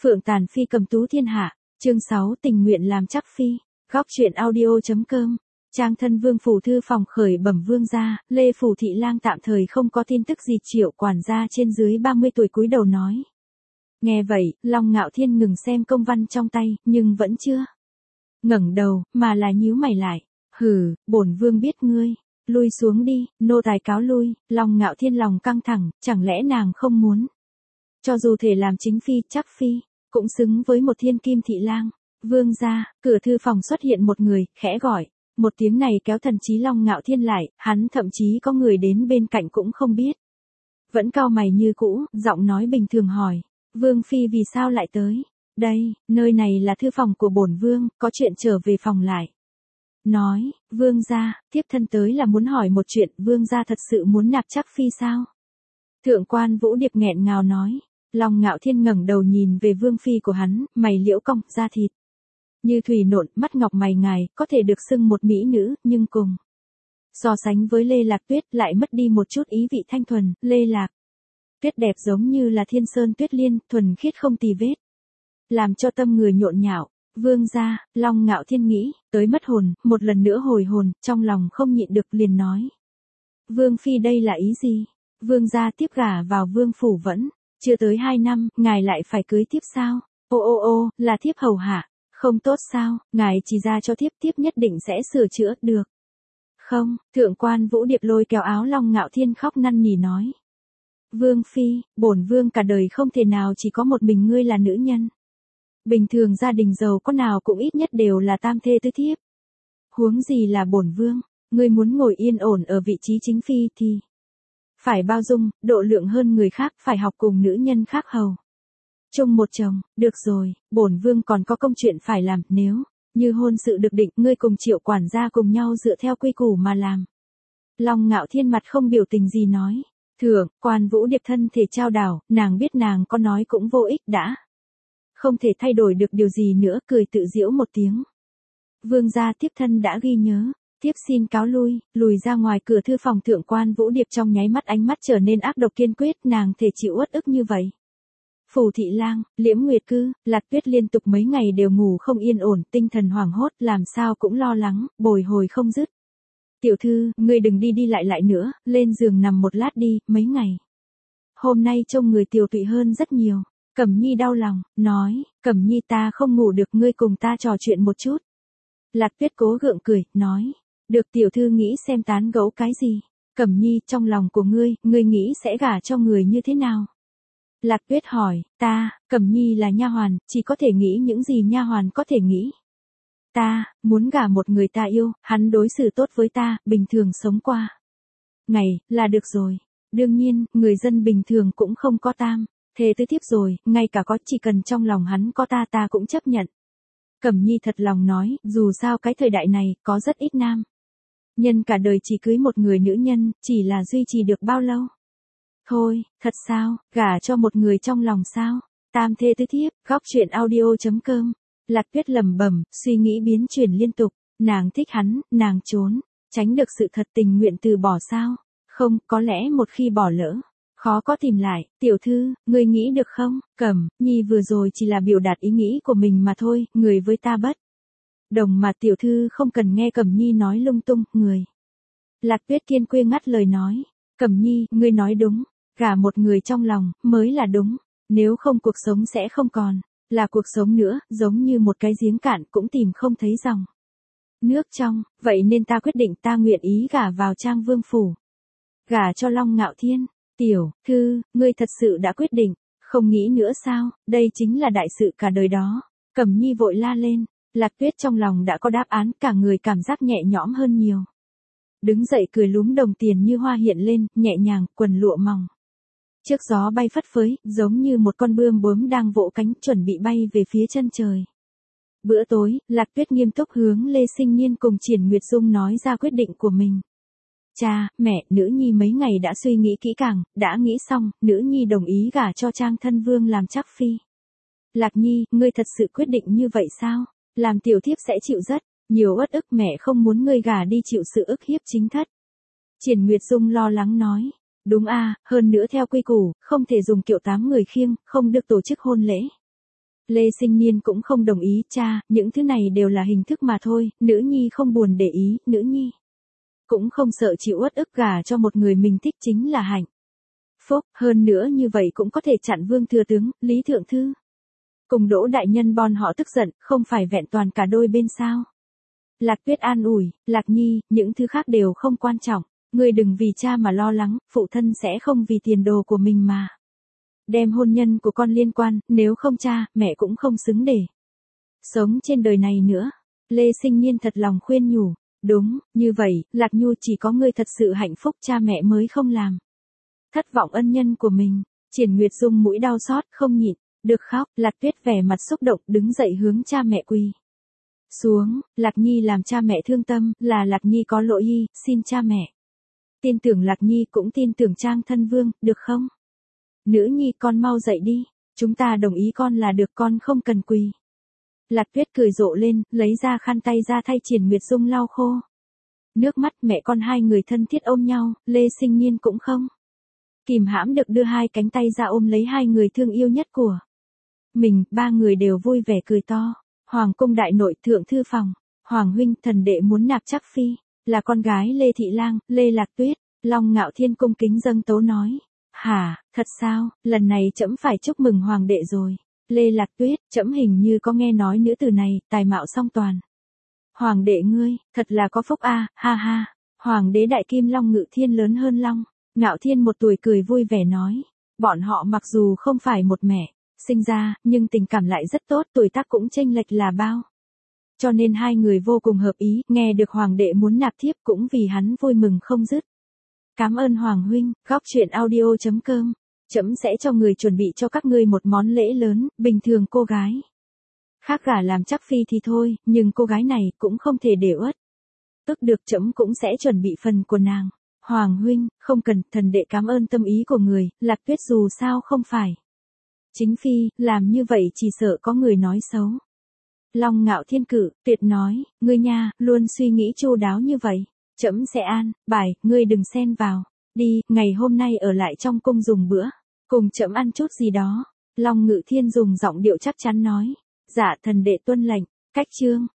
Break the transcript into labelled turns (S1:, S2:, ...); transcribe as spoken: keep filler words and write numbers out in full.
S1: Phượng tàn phi cầm tú thiên hạ, chương sáu tình nguyện làm chắc phi, góc truyện audio.com. Trang thân Vương phủ thư phòng khởi bẩm vương gia, Lê Phủ Thị Lang tạm thời không có tin tức gì. Triệu quản gia trên dưới ba mươi tuổi cúi đầu nói. Nghe vậy, Long Ngạo Thiên ngừng xem công văn trong tay, nhưng vẫn chưa ngẩng đầu, mà là nhíu mày lại. Hừ, bổn vương biết ngươi, lui xuống đi, nô tài cáo lui. Long Ngạo Thiên lòng căng thẳng, chẳng lẽ nàng không muốn cho dù thể làm chính phi, chắc phi, cũng xứng với một thiên kim thị lang. Vương gia, cửa thư phòng xuất hiện một người, khẽ gọi. Một tiếng này kéo thần trí Long Ngạo Thiên lại, hắn thậm chí có người đến bên cạnh cũng không biết. Vẫn cau mày như cũ, giọng nói bình thường hỏi. Vương phi vì sao lại tới? Đây, nơi này là thư phòng của bổn vương, có chuyện trở về phòng lại. Nói, vương gia, tiếp thân tới là muốn hỏi một chuyện, vương gia thật sự muốn nạp chắc phi sao? Thượng quan Vũ Điệp nghẹn ngào nói. Long Ngạo Thiên ngẩng đầu nhìn về vương phi của hắn, mày liễu cong, da thịt như thủy nộn, mắt ngọc mày ngài, có thể được xưng một mỹ nữ, nhưng cùng so sánh với Lê Lạc Tuyết lại mất đi một chút ý vị thanh thuần. Lê Lạc Tuyết đẹp giống như là thiên sơn tuyết liên, thuần khiết không tì vết, làm cho tâm người nhộn nhạo. Vương gia, Long Ngạo Thiên nghĩ tới mất hồn, một lần nữa hồi hồn, trong lòng không nhịn được liền nói. Vương phi đây là ý gì? Vương gia tiếp gả vào vương phủ vẫn chưa tới hai năm, ngài lại phải cưới tiếp sao? Ô ô ô, là thiếp hầu hạ, không tốt sao? Ngài chỉ ra cho thiếp, thiếp nhất định sẽ sửa chữa, được không? Thượng quan Vũ Điệp lôi kéo áo Long Ngạo Thiên khóc năn nỉ nói. Vương phi, bổn vương cả đời không thể nào chỉ có một mình ngươi là nữ nhân. Bình thường gia đình giàu có nào cũng ít nhất đều là tam thê tứ thiếp. Huống gì là bổn vương, ngươi muốn ngồi yên ổn ở vị trí chính phi thì phải bao dung, độ lượng hơn người khác, phải học cùng nữ nhân khác hầu chung một chồng. Được rồi, bổn vương còn có công chuyện phải làm, nếu như hôn sự được định, ngươi cùng Triệu quản gia cùng nhau dựa theo quy củ mà làm. Long Ngạo Thiên mặt không biểu tình gì nói. Thượng quan Vũ Điệp thân thể trao đảo, nàng biết nàng có nói cũng vô ích, đã không thể thay đổi được điều gì nữa, cười tự giễu một tiếng. Vương gia, tiếp thân đã ghi nhớ, tiếp xin cáo lui. Lùi ra ngoài cửa thư phòng. Thượng quan Vũ Điệp trong nháy mắt ánh mắt trở nên ác độc kiên quyết, nàng thể chịu uất ức như vậy. Phủ Thị Lang, Liễm Nguyệt Cư, Lạc Tuyết liên tục mấy ngày đều ngủ không yên ổn, tinh thần hoảng hốt, làm sao cũng lo lắng, bồi hồi không dứt. Tiểu thư, ngươi đừng đi đi lại lại nữa, lên giường nằm một lát đi, mấy ngày hôm nay trông người tiều tụy hơn rất nhiều. Cẩm Nhi đau lòng, nói, Cẩm Nhi ta không ngủ được, ngươi cùng ta trò chuyện một chút. Lạc Tuyết cố gượng cười, nói, được tiểu thư nghĩ xem tán gẫu cái gì. Cẩm Nhi, trong lòng của ngươi, ngươi nghĩ sẽ gả cho người như thế nào? Lạc Tuyết hỏi, ta, Cẩm Nhi là nha hoàn, chỉ có thể nghĩ những gì nha hoàn có thể nghĩ. Ta, muốn gả một người ta yêu, hắn đối xử tốt với ta, bình thường sống qua ngày, là được rồi. Đương nhiên, người dân bình thường cũng không có tam thê tứ thiếp rồi, ngay cả có, chỉ cần trong lòng hắn có ta ta cũng chấp nhận. Cẩm Nhi thật lòng nói, dù sao cái thời đại này, có rất ít nam nhân cả đời chỉ cưới một người nữ nhân, chỉ là duy trì được bao lâu. Thôi, thật sao, gả cho một người trong lòng sao? Tam thê tứ thiếp, góc truyện audio.com. Lạc Tuyết lẩm bẩm, suy nghĩ biến chuyển liên tục. Nàng thích hắn, nàng trốn tránh được sự thật, tình nguyện từ bỏ sao? Không, có lẽ một khi bỏ lỡ, khó có tìm lại. Tiểu thư, ngươi nghĩ được không? Cẩm Nhi vừa rồi chỉ là biểu đạt ý nghĩ của mình mà thôi, người với ta bất đồng mà, tiểu thư không cần nghe Cẩm Nhi nói lung tung. Người Lạc Tuyết kiên quyết ngắt lời nói. Cẩm Nhi, ngươi nói đúng, gả một người trong lòng mới là đúng, nếu không cuộc sống sẽ không còn là cuộc sống nữa, giống như một cái giếng cạn cũng tìm không thấy dòng nước trong. Vậy nên ta quyết định, ta nguyện ý gả vào Trang Vương phủ, gả cho Long Ngạo Thiên. Tiểu thư, ngươi thật sự đã quyết định, không nghĩ nữa sao? Đây chính là đại sự cả đời đó. Cẩm Nhi vội la lên. Lạc Tuyết trong lòng đã có đáp án, cả người cảm giác nhẹ nhõm hơn nhiều. Đứng dậy cười lúm đồng tiền như hoa hiện lên, nhẹ nhàng, quần lụa mỏng trước gió bay phất phới, giống như một con bươm bướm đang vỗ cánh, chuẩn bị bay về phía chân trời. Bữa tối, Lạc Tuyết nghiêm túc hướng Lê Sinh Nhiên cùng Triển Nguyệt Dung nói ra quyết định của mình. Cha, mẹ, nữ nhi mấy ngày đã suy nghĩ kỹ càng, đã nghĩ xong, nữ nhi đồng ý gả cho Trang thân vương làm chắc phi. Lạc Nhi, ngươi thật sự quyết định như vậy sao? Làm tiểu thiếp sẽ chịu rất nhiều uất ức, mẹ không muốn ngươi gả đi chịu sự ức hiếp chính thất. Triển Nguyệt Dung lo lắng nói. Đúng a, hơn nữa theo quy củ, không thể dùng kiệu tám người khiêng, không được tổ chức hôn lễ. Lê Sinh Niên cũng không đồng ý, cha, những thứ này đều là hình thức mà thôi, nữ nhi không buồn để ý, nữ nhi cũng không sợ chịu uất ức gả cho một người mình thích chính là hạnh phúc, hơn nữa như vậy cũng có thể chặn Vương thừa tướng, Lý thượng thư cùng Đỗ đại nhân bọn họ tức giận, không phải vẹn toàn cả đôi bên sao? Lạc Tuyết an ủi, Lạc Nhi, những thứ khác đều không quan trọng, ngươi đừng vì cha mà lo lắng, phụ thân sẽ không vì tiền đồ của mình mà đem hôn nhân của con liên quan, nếu không cha, mẹ cũng không xứng để sống trên đời này nữa. Lê Sinh Niên thật lòng khuyên nhủ, đúng, như vậy, Lạc Nhu chỉ có ngươi thật sự hạnh phúc, cha mẹ mới không làm thất vọng ân nhân của mình. Triển Nguyệt Dung mũi đau xót, không nhịn được khóc, Lạc Tuyết vẻ mặt xúc động đứng dậy hướng cha mẹ quỳ xuống, Lạc Nhi làm cha mẹ thương tâm, là Lạc Nhi có lỗi y, xin cha mẹ tin tưởng Lạc Nhi cũng tin tưởng Trang Thân Vương, được không? Nữ nhi con mau dậy đi, chúng ta đồng ý con là được, con không cần quỳ. Lạc Tuyết cười rộ lên, lấy ra khăn tay ra thay Triển Nguyệt Dung lau khô nước mắt, mẹ con hai người thân thiết ôm nhau, Lê Sinh Niên cũng không kìm hãm được đưa hai cánh tay ra ôm lấy hai người thương yêu nhất của mình, ba người đều vui vẻ cười to. Hoàng cung đại nội, thượng thư phòng, Hoàng huynh, thần đệ muốn nạp Trắc phi, là con gái Lê Thị Lang, Lê Lạc Tuyết. Long Ngạo Thiên cung kính dâng tấu nói, hả, thật sao, lần này trẫm phải chúc mừng hoàng đệ rồi. Lê Lạc Tuyết, trẫm hình như có nghe nói nữ tử này, tài mạo song toàn. Hoàng đệ ngươi, thật là có phúc a, ha ha. Hoàng đế đại kim Long Ngự Thiên lớn hơn Long Ngạo Thiên một tuổi cười vui vẻ nói, bọn họ mặc dù không phải một mẹ sinh ra, nhưng tình cảm lại rất tốt, tuổi tác cũng chênh lệch là bao. Cho nên hai người vô cùng hợp ý, nghe được hoàng đệ muốn nạp thiếp cũng vì hắn vui mừng không dứt. Cảm ơn Hoàng huynh, góc truyện audio chấm com. Trẫm sẽ cho người chuẩn bị cho các ngươi một món lễ lớn, bình thường cô gái khác gả làm Trắc phi thì thôi, nhưng cô gái này cũng không thể để uất ức được, trẫm cũng sẽ chuẩn bị phần của nàng. Hoàng huynh, không cần, thần đệ cảm ơn tâm ý của người, Lạc Tuyết dù sao không phải chính phi, làm như vậy chỉ sợ có người nói xấu. Long Ngạo Thiên cự, tuyệt nói, ngươi nha, luôn suy nghĩ chu đáo như vậy. Trẫm sẽ an bài, ngươi đừng xen vào. Đi, ngày hôm nay ở lại trong cung dùng bữa, cùng trẫm ăn chút gì đó. Long Ngự Thiên dùng giọng điệu chắc chắn nói, dạ thần đệ tuân lệnh. Cách chương